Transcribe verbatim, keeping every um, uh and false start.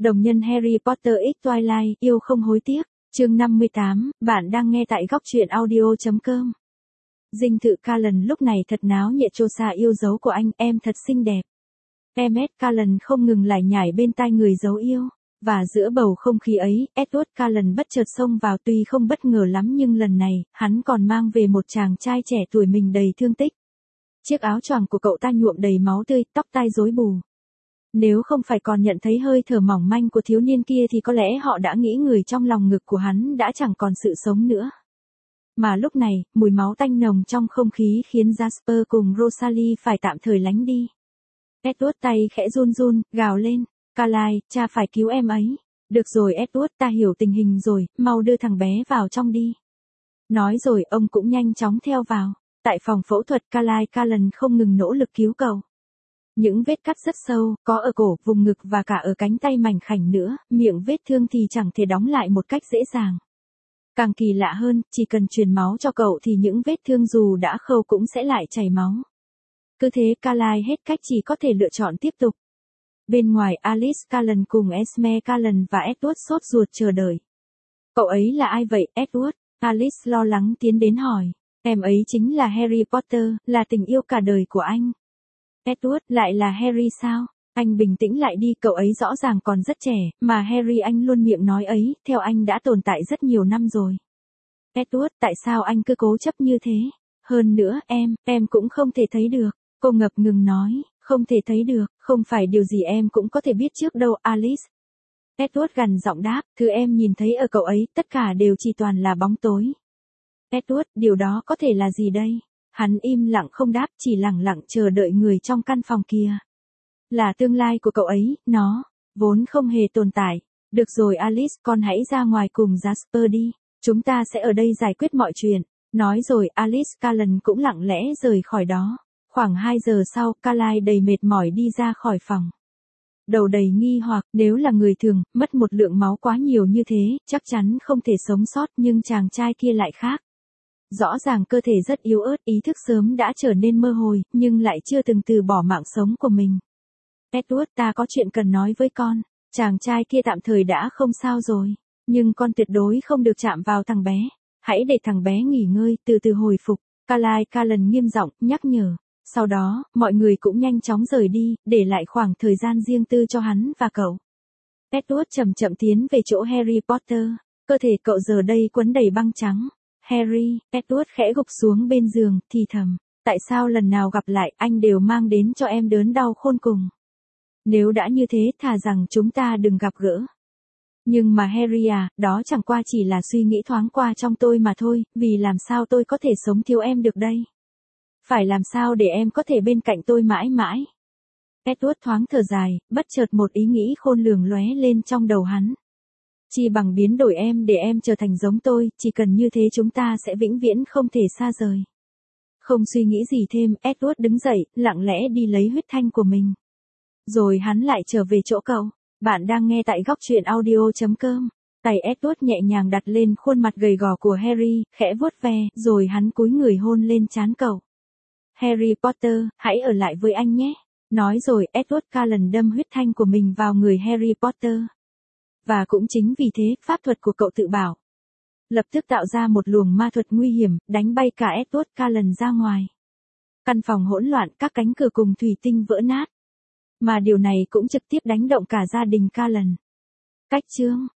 Đồng nhân Harry Potter X Twilight, yêu không hối tiếc. Chương năm mươi tám, bạn đang nghe tại góc truyện audio chấm com. Dinh thự Callan lúc này thật náo nhiệt. Chosa yêu dấu của anh, em thật xinh đẹp. em ét Callan không ngừng lải nhải bên tai người dấu yêu. Và giữa bầu không khí ấy, Edward Callan bất chợt xông vào, tuy không bất ngờ lắm nhưng lần này, hắn còn mang về một chàng trai trẻ tuổi mình đầy thương tích. Chiếc áo choàng của cậu ta nhuộm đầy máu tươi, tóc tai rối bù. Nếu không phải còn nhận thấy hơi thở mỏng manh của thiếu niên kia thì có lẽ họ đã nghĩ người trong lòng ngực của hắn đã chẳng còn sự sống nữa. Mà lúc này, mùi máu tanh nồng trong không khí khiến Jasper cùng Rosalie phải tạm thời lánh đi. Edward tay khẽ run run, gào lên, Carlisle, cha phải cứu em ấy. Được rồi Edward, ta hiểu tình hình rồi, mau đưa thằng bé vào trong đi. Nói rồi ông cũng nhanh chóng theo vào. Tại phòng phẫu thuật, Carlisle Callan không ngừng nỗ lực cứu cậu. Những vết cắt rất sâu, có ở cổ, vùng ngực và cả ở cánh tay mảnh khảnh nữa, miệng vết thương thì chẳng thể đóng lại một cách dễ dàng. Càng kỳ lạ hơn, chỉ cần truyền máu cho cậu thì những vết thương dù đã khâu cũng sẽ lại chảy máu. Cứ thế Carlisle hết cách chỉ có thể lựa chọn tiếp tục. Bên ngoài Alice Callan cùng Esme Callan và Edward sốt ruột chờ đợi. Cậu ấy là ai vậy, Edward? Alice lo lắng tiến đến hỏi. Em ấy chính là Harry Potter, là tình yêu cả đời của anh. Edward, lại là Harry sao? Anh bình tĩnh lại đi, cậu ấy rõ ràng còn rất trẻ, mà Harry anh luôn miệng nói ấy, theo anh đã tồn tại rất nhiều năm rồi. Edward, tại sao anh cứ cố chấp như thế? Hơn nữa, em, em cũng không thể thấy được. Cô ngập ngừng nói, không thể thấy được, không phải điều gì em cũng có thể biết trước đâu, Alice. Edward gằn giọng đáp, thứ em nhìn thấy ở cậu ấy, tất cả đều chỉ toàn là bóng tối. Edward, điều đó có thể là gì đây? Hắn im lặng không đáp, chỉ lặng lặng chờ đợi người trong căn phòng kia. Là tương lai của cậu ấy, nó, vốn không hề tồn tại. Được rồi Alice, con hãy ra ngoài cùng Jasper đi. Chúng ta sẽ ở đây giải quyết mọi chuyện. Nói rồi Alice Callan cũng lặng lẽ rời khỏi đó. Khoảng hai giờ sau, Carlisle đầy mệt mỏi đi ra khỏi phòng. Đầu đầy nghi hoặc, nếu là người thường, mất một lượng máu quá nhiều như thế, chắc chắn không thể sống sót, nhưng chàng trai kia lại khác. Rõ ràng cơ thể rất yếu ớt, ý thức sớm đã trở nên mơ hồ, nhưng lại chưa từng từ bỏ mạng sống của mình. Edward, ta có chuyện cần nói với con. Chàng trai kia tạm thời đã không sao rồi, nhưng con tuyệt đối không được chạm vào thằng bé. Hãy để thằng bé nghỉ ngơi, từ từ hồi phục. Carlisle Callan nghiêm giọng, nhắc nhở. Sau đó, mọi người cũng nhanh chóng rời đi, để lại khoảng thời gian riêng tư cho hắn và cậu. Edward chậm chậm tiến về chỗ Harry Potter. Cơ thể cậu giờ đây quấn đầy băng trắng. Harry, Edward khẽ gục xuống bên giường, thì thầm. Tại sao lần nào gặp lại anh đều mang đến cho em đớn đau khôn cùng? Nếu đã như thế, thà rằng chúng ta đừng gặp gỡ. Nhưng mà Harry à, đó chẳng qua chỉ là suy nghĩ thoáng qua trong tôi mà thôi, vì làm sao tôi có thể sống thiếu em được đây? Phải làm sao để em có thể bên cạnh tôi mãi mãi? Edward thoáng thở dài, bất chợt một ý nghĩ khôn lường lóe lên trong đầu hắn. Chỉ bằng biến đổi em để em trở thành giống tôi, chỉ cần như thế chúng ta sẽ vĩnh viễn không thể xa rời. Không suy nghĩ gì thêm, Edward đứng dậy, lặng lẽ đi lấy huyết thanh của mình. Rồi hắn lại trở về chỗ cậu. Bạn đang nghe tại góc truyện audio chấm com. Tay Edward nhẹ nhàng đặt lên khuôn mặt gầy gò của Harry, khẽ vuốt ve, rồi hắn cúi người hôn lên trán cậu. Harry Potter, hãy ở lại với anh nhé. Nói rồi Edward Callan đâm huyết thanh của mình vào người Harry Potter. Và cũng chính vì thế, pháp thuật của cậu tự bảo lập tức tạo ra một luồng ma thuật nguy hiểm, đánh bay cả Edward Callan ra ngoài. Căn phòng hỗn loạn, các cánh cửa cùng thủy tinh vỡ nát. Mà điều này cũng trực tiếp đánh động cả gia đình Callan. Cách chương